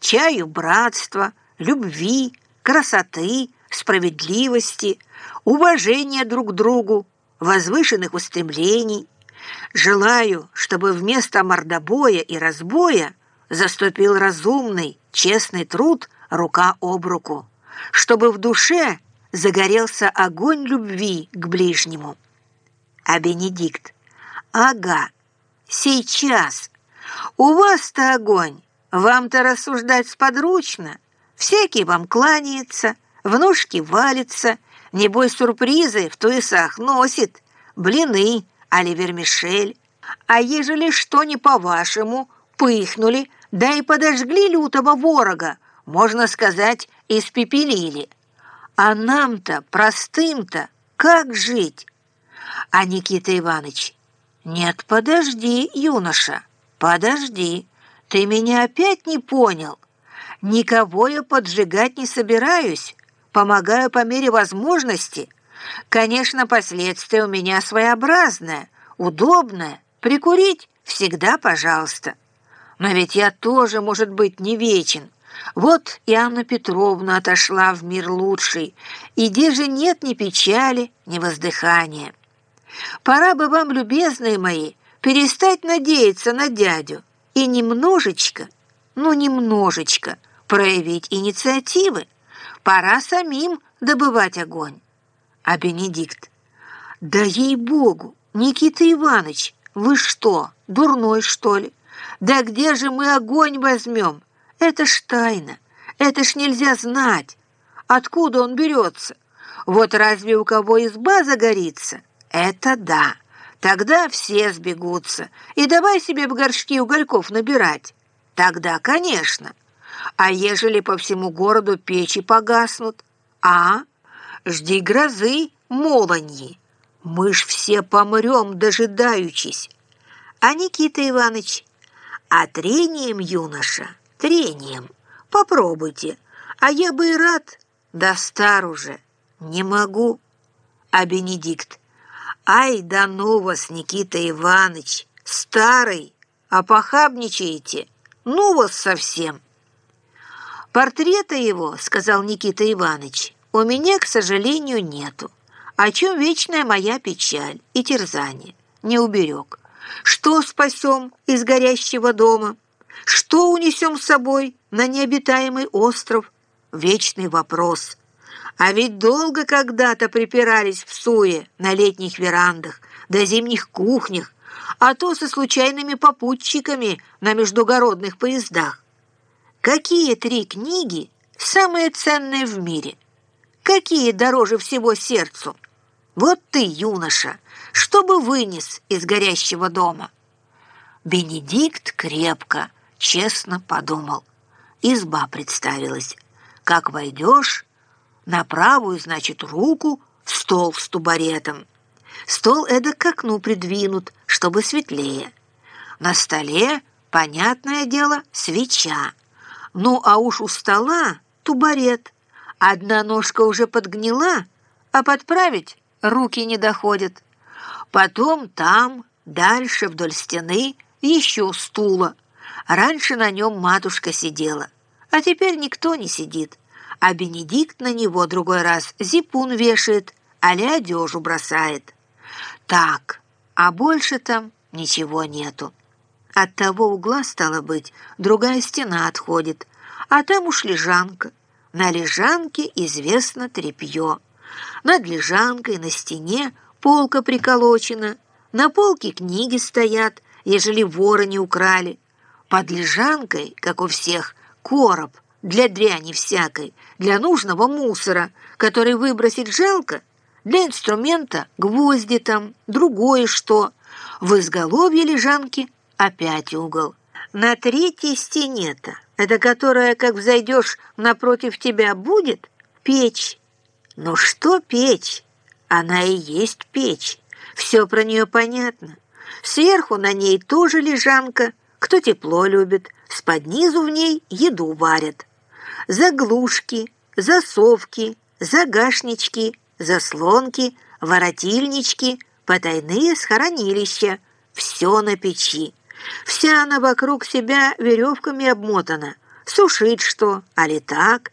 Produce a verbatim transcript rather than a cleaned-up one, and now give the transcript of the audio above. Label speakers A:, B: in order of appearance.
A: чаю братства, любви, красоты, справедливости, уважения друг к другу, возвышенных устремлений. Желаю, чтобы вместо мордобоя и разбоя заступил разумный, честный труд рука об руку, чтобы в душе загорелся огонь любви к ближнему. А Бенедикт: ага, сейчас. У вас-то огонь, вам-то рассуждать сподручно. Всякий вам кланяется, в ножки валится, небось сюрпризы в туесах носит, блины, али вермишель. А ежели что не по-вашему, пыхнули, да и подожгли лютого ворога, можно сказать, испепелили. А нам-то, простым-то, как жить? А Никита Иванович: нет, подожди, юноша, подожди, ты меня опять не понял. Никого я поджигать не собираюсь, помогаю по мере возможности. Конечно, последствия у меня своеобразное, удобное, прикурить всегда пожалуйста. Но ведь я тоже, может быть, не вечен. Вот и Анна Петровна отошла в мир лучший, и где же нет ни печали, ни воздыхания. Пора бы вам, любезные мои, перестать надеяться на дядю и немножечко, ну немножечко проявить инициативы. Пора самим добывать огонь. А Бенедикт: да ей-богу, Никита Иванович, вы что, дурной, что ли? Да где же мы огонь возьмем? Это ж тайна, это ж нельзя знать. Откуда он берется? Вот разве у кого изба загорится? Это да, тогда все сбегутся, и давай себе в горшки угольков набирать. Тогда, конечно. А ежели по всему городу печи погаснут? А? Жди грозы, молоньи. Мы ж все помрем, дожидаючись. А Никита Иванович: а трением, юноша, трением. Попробуйте. А я бы и рад. Да стар уже. Не могу. А Бенедикт: ай, да ну вас, Никита Иванович, старый, а похабничаете. Ну вас совсем. Портрета его, сказал Никита Иванович, у меня, к сожалению, нету. О чем вечная моя печаль и терзание. Не уберег. Что спасем из горящего дома? Что унесем с собой на необитаемый остров? Вечный вопрос. А ведь долго когда-то припирались в суе на летних верандах, до зимних кухнях, а то со случайными попутчиками на междугородных поездах. Какие три книги самые ценные в мире? Какие дороже всего сердцу? Вот ты, юноша, что бы вынес из горящего дома? Бенедикт крепко, честно подумал. Изба представилась. Как войдешь, на правую, значит, руку в стол с тубаретом. Стол эдак к окну придвинут, чтобы светлее. На столе, понятное дело, свеча. Ну, а уж у стола тубарет. Одна ножка уже подгнила, а подправить руки не доходят. Потом там, дальше вдоль стены, еще стула. Раньше на нем матушка сидела, а теперь никто не сидит. А Бенедикт на него другой раз зипун вешает, али одежу бросает. Так, а больше там ничего нету. От того угла, стало быть, другая стена отходит, а там уж лежанка. На лежанке известно тряпье. Над лежанкой на стене полка приколочена, на полке книги стоят, ежели воры не украли. Под лежанкой, как у всех, короб для дряни всякой, для нужного мусора, который выбросить жалко, для инструмента гвозди там, другое что. В изголовье лежанки опять угол. На третьей стене-то, это которая, как взойдешь, напротив тебя будет, печь. Ну что печь? Она и есть печь. Все про нее понятно. Сверху на ней тоже лежанка. Кто тепло любит, с-под низу в ней еду варят. Заглушки, засовки, загашнички, заслонки, воротильнички, потайные схоронилища. Все на печи. Вся она вокруг себя веревками обмотана, сушить что, али так.